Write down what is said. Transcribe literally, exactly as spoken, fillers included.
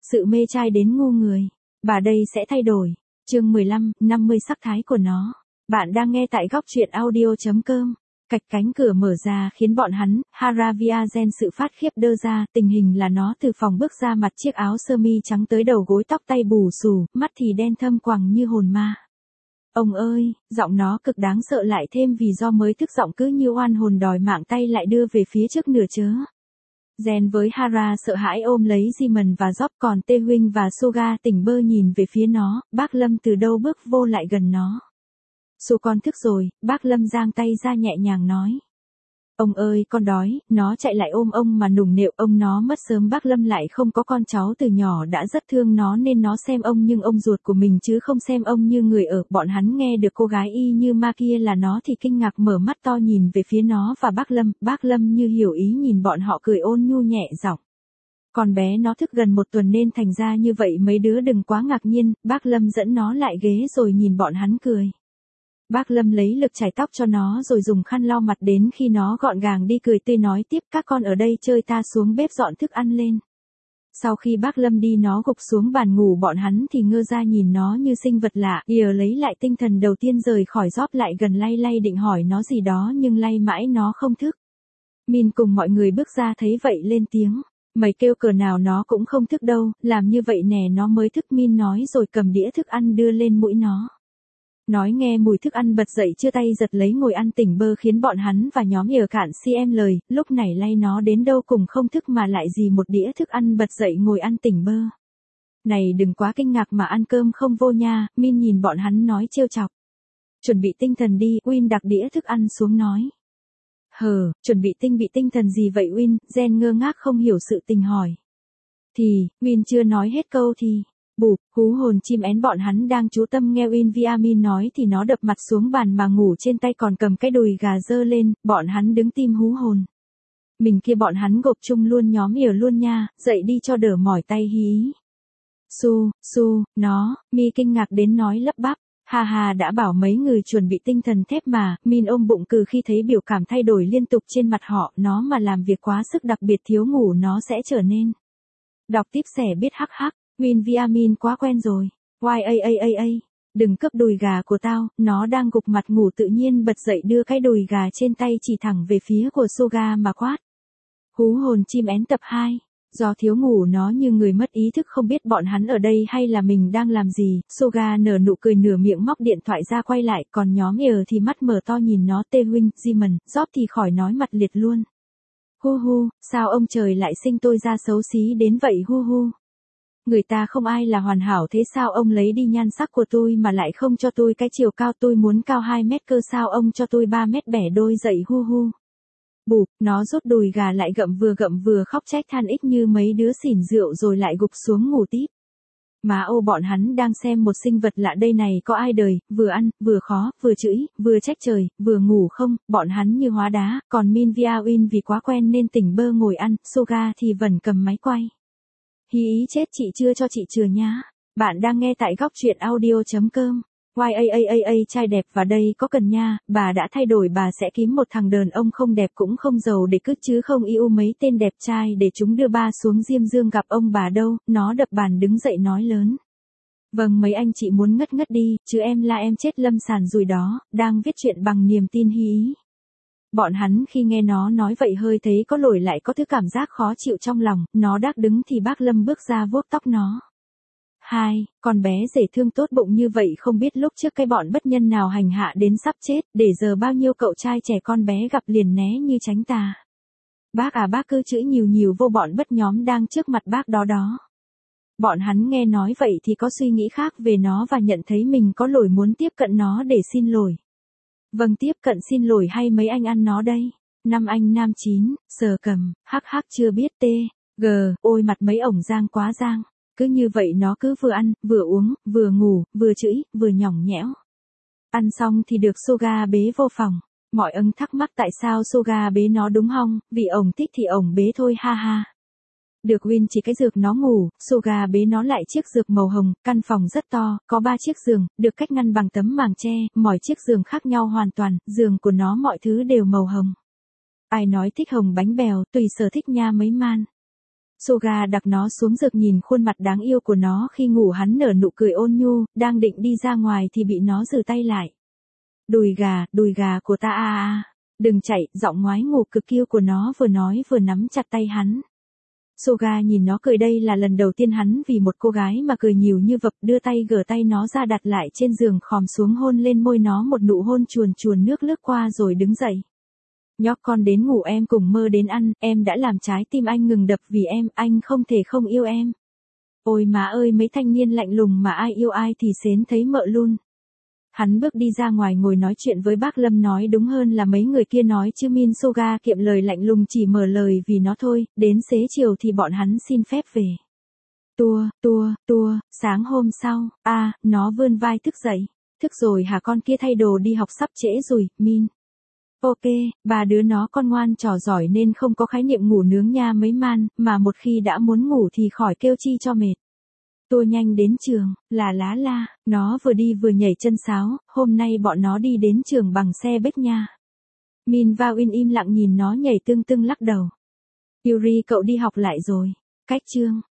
Sự mê trai đến ngu người. Bà đây sẽ thay đổi. Chương mười lăm, năm mươi sắc thái của nó. Bạn đang nghe tại góc truyện audio chấm com. Cạch cánh cửa mở ra khiến bọn hắn, Haraviazen sự phát khiếp đơ ra, tình hình là nó từ phòng bước ra mặc chiếc áo sơ mi trắng tới đầu gối, tóc tay bù xù, mắt thì đen thâm quầng như hồn ma. Ông ơi, giọng nó cực đáng sợ, lại thêm vì do mới thức giọng cứ như oan hồn đòi mạng, tay lại đưa về phía trước nửa chớ. Jen với Hara sợ hãi ôm lấy Jimon và Job, còn Tê Huynh và Suga tỉnh bơ nhìn về phía nó. Bác Lâm từ đâu bước vô lại gần nó. Su con thức rồi, bác Lâm giang tay ra nhẹ nhàng nói. Ông ơi, con đói. Nó chạy lại ôm ông mà nũng nịu. Ông nó mất sớm, bác Lâm lại không có con cháu từ nhỏ đã rất thương nó nên nó xem ông nhưng ông ruột của mình chứ không xem ông như người ở. Bọn hắn nghe được cô gái y như ma kia là nó thì kinh ngạc mở mắt to nhìn về phía nó và bác Lâm. Bác Lâm như hiểu ý nhìn bọn họ cười ôn nhu nhẹ giọng. Con bé nó thức gần một tuần nên thành ra như vậy, mấy đứa đừng quá ngạc nhiên. Bác Lâm dẫn nó lại ghế rồi nhìn bọn hắn cười. Bác Lâm lấy lực chải tóc cho nó rồi dùng khăn lau mặt, đến khi nó gọn gàng đi cười tươi nói tiếp, các con ở đây chơi, ta xuống bếp dọn thức ăn lên. Sau khi bác Lâm đi nó gục xuống bàn ngủ, bọn hắn thì ngơ ra nhìn nó như sinh vật lạ. Ỉa lấy lại tinh thần đầu tiên rời khỏi Job lại gần lay lay định hỏi nó gì đó nhưng lay mãi nó không thức. Min cùng mọi người bước ra thấy vậy lên tiếng. Mày kêu cờ nào nó cũng không thức đâu, làm như vậy nè nó mới thức. Min nói rồi cầm đĩa thức ăn đưa lên mũi nó. Nói nghe mùi thức ăn bật dậy chưa tay giật lấy ngồi ăn tỉnh bơ khiến bọn hắn và nhóm Ỉa cạn xem lời. Lúc này lay nó đến đâu cùng không thức mà lại gì một đĩa thức ăn bật dậy ngồi ăn tỉnh bơ. Này đừng quá kinh ngạc mà ăn cơm không vô nha. Min nhìn bọn hắn nói trêu chọc. Chuẩn bị tinh thần đi. Win đặt đĩa thức ăn xuống nói. Hờ, chuẩn bị tinh bị tinh thần gì vậy Win? Jen ngơ ngác không hiểu sự tình hỏi. Thì, Win chưa nói hết câu thì. Bụp, hú hồn chim én bọn hắn đang chú tâm nghe Win Viamin nói thì nó đập mặt xuống bàn mà ngủ trên tay còn cầm cái đùi gà dơ lên, bọn hắn đứng tim hú hồn. Mình kia bọn hắn gộp chung luôn nhóm Ỉa luôn nha, dậy đi cho đỡ mỏi tay hí. Su, su, nó, Mi kinh ngạc đến nói lắp bắp. Hà hà đã bảo mấy người chuẩn bị tinh thần thép mà. Min ôm bụng cừ khi thấy biểu cảm thay đổi liên tục trên mặt họ. Nó mà làm việc quá sức đặc biệt thiếu ngủ nó sẽ trở nên. Đọc tiếp sẻ biết hắc hắc. Win Viamin quá quen rồi. Why a a a a. Đừng cướp đùi gà của tao. Nó đang gục mặt ngủ tự nhiên bật dậy đưa cái đùi gà trên tay chỉ thẳng về phía của Suga mà quát. Hú hồn chim én tập hai. Do thiếu ngủ nó như người mất ý thức không biết bọn hắn ở đây hay là mình đang làm gì. Suga nở nụ cười nửa miệng móc điện thoại ra quay lại, còn nhóm Ỉa thì mắt mở to nhìn nó. Tê Huynh, Jimon, Job thì khỏi nói mặt liệt luôn. Hu hu, sao ông trời lại sinh tôi ra xấu xí đến vậy hu hu. Người ta không ai là hoàn hảo thế sao ông lấy đi nhan sắc của tôi mà lại không cho tôi cái chiều cao, tôi muốn cao hai mét cơ sao ông cho tôi ba mét bẻ đôi dậy hu hu. Bụp, nó rút đùi gà lại gặm vừa gặm vừa khóc trách than ích như mấy đứa xỉn rượu rồi lại gục xuống ngủ tiếp. Má ô bọn hắn đang xem một sinh vật lạ đây này có ai đời, vừa ăn, vừa khó, vừa chửi, vừa trách trời, vừa ngủ không, bọn hắn như hóa đá, còn Min Viamin vì quá quen nên tỉnh bơ ngồi ăn, Suga thì vẫn cầm máy quay. Hí ý chết chị chưa cho chị chừa nhá. Bạn đang nghe tại góc truyện audio chấm com. Why a a a a trai đẹp và đây có cần nha, bà đã thay đổi, bà sẽ kiếm một thằng đàn ông không đẹp cũng không giàu để cứt chứ không yêu mấy tên đẹp trai để chúng đưa ba xuống diêm dương gặp ông bà đâu. Nó đập bàn đứng dậy nói lớn. Vâng mấy anh chị muốn ngất ngất đi, chứ em là em chết lâm sàn rồi đó, đang viết chuyện bằng niềm tin hí ý. Bọn hắn khi nghe nó nói vậy hơi thấy có lỗi lại có thứ cảm giác khó chịu trong lòng. Nó đác đứng thì bác Lâm bước ra vuốt tóc nó. Hai, con bé dễ thương tốt bụng như vậy không biết lúc trước cái bọn bất nhân nào hành hạ đến sắp chết, để giờ bao nhiêu cậu trai trẻ con bé gặp liền né như tránh tà. Bác à bác cứ chửi nhiều nhiều vô bọn bất nhóm đang trước mặt bác đó đó. Bọn hắn nghe nói vậy thì có suy nghĩ khác về nó và nhận thấy mình có lỗi muốn tiếp cận nó để xin lỗi. Vâng tiếp cận xin lỗi hay mấy anh ăn nó đây? Năm anh nam chín, sờ cầm, hắc hắc chưa biết tê, gờ, ôi mặt mấy ổng giang quá giang. Cứ như vậy nó cứ vừa ăn, vừa uống, vừa ngủ, vừa chửi, vừa nhỏng nhẽo. Ăn xong thì được Suga bế vô phòng. Mọi âng thắc mắc tại sao Suga bế nó đúng không? Vì ổng thích thì ổng bế thôi ha ha. Được Win chỉ cái giường nó ngủ, Suga bế nó lại chiếc giường màu hồng, căn phòng rất to, có ba chiếc giường, được cách ngăn bằng tấm màng tre, mỗi chiếc giường khác nhau hoàn toàn, giường của nó mọi thứ đều màu hồng. Ai nói thích hồng bánh bèo, tùy sở thích nha mấy man. Suga đặt nó xuống giường nhìn khuôn mặt đáng yêu của nó khi ngủ, hắn nở nụ cười ôn nhu, đang định đi ra ngoài thì bị nó giơ tay lại. Đùi gà, đùi gà của ta a a. Đừng chạy, giọng ngoái ngủ cực kiêu của nó vừa nói vừa nắm chặt tay hắn. Suga nhìn nó cười, đây là lần đầu tiên hắn vì một cô gái mà cười nhiều như vập, đưa tay gỡ tay nó ra đặt lại trên giường, khom xuống hôn lên môi nó một nụ hôn chuồn chuồn nước lướt qua rồi đứng dậy. Nhóc con đến ngủ, em cùng mơ đến ăn, em đã làm trái tim anh ngừng đập vì em, anh không thể không yêu em. Ôi má ơi, mấy thanh niên lạnh lùng mà ai yêu ai thì xến thấy mợ luôn. Hắn bước đi ra ngoài ngồi nói chuyện với bác Lâm, nói đúng hơn là mấy người kia nói chứ Min Suga kiệm lời lạnh lùng chỉ mở lời vì nó thôi, đến xế chiều thì bọn hắn xin phép về. Tua, tua, tua, sáng hôm sau, a à, nó vươn vai thức dậy. Thức rồi hả con, kia thay đồ đi học sắp trễ rồi, Min. Ok, ba đứa nó con ngoan trò giỏi nên không có khái niệm ngủ nướng nha mấy man, mà một khi đã muốn ngủ thì khỏi kêu chi cho mệt. Tua nhanh đến trường, là lá la, nó vừa đi vừa nhảy chân sáo, hôm nay bọn nó đi đến trường bằng xe bách nha. Min và Win im lặng nhìn nó nhảy tưng tưng lắc đầu. Yuri, cậu đi học lại rồi. Cách chương.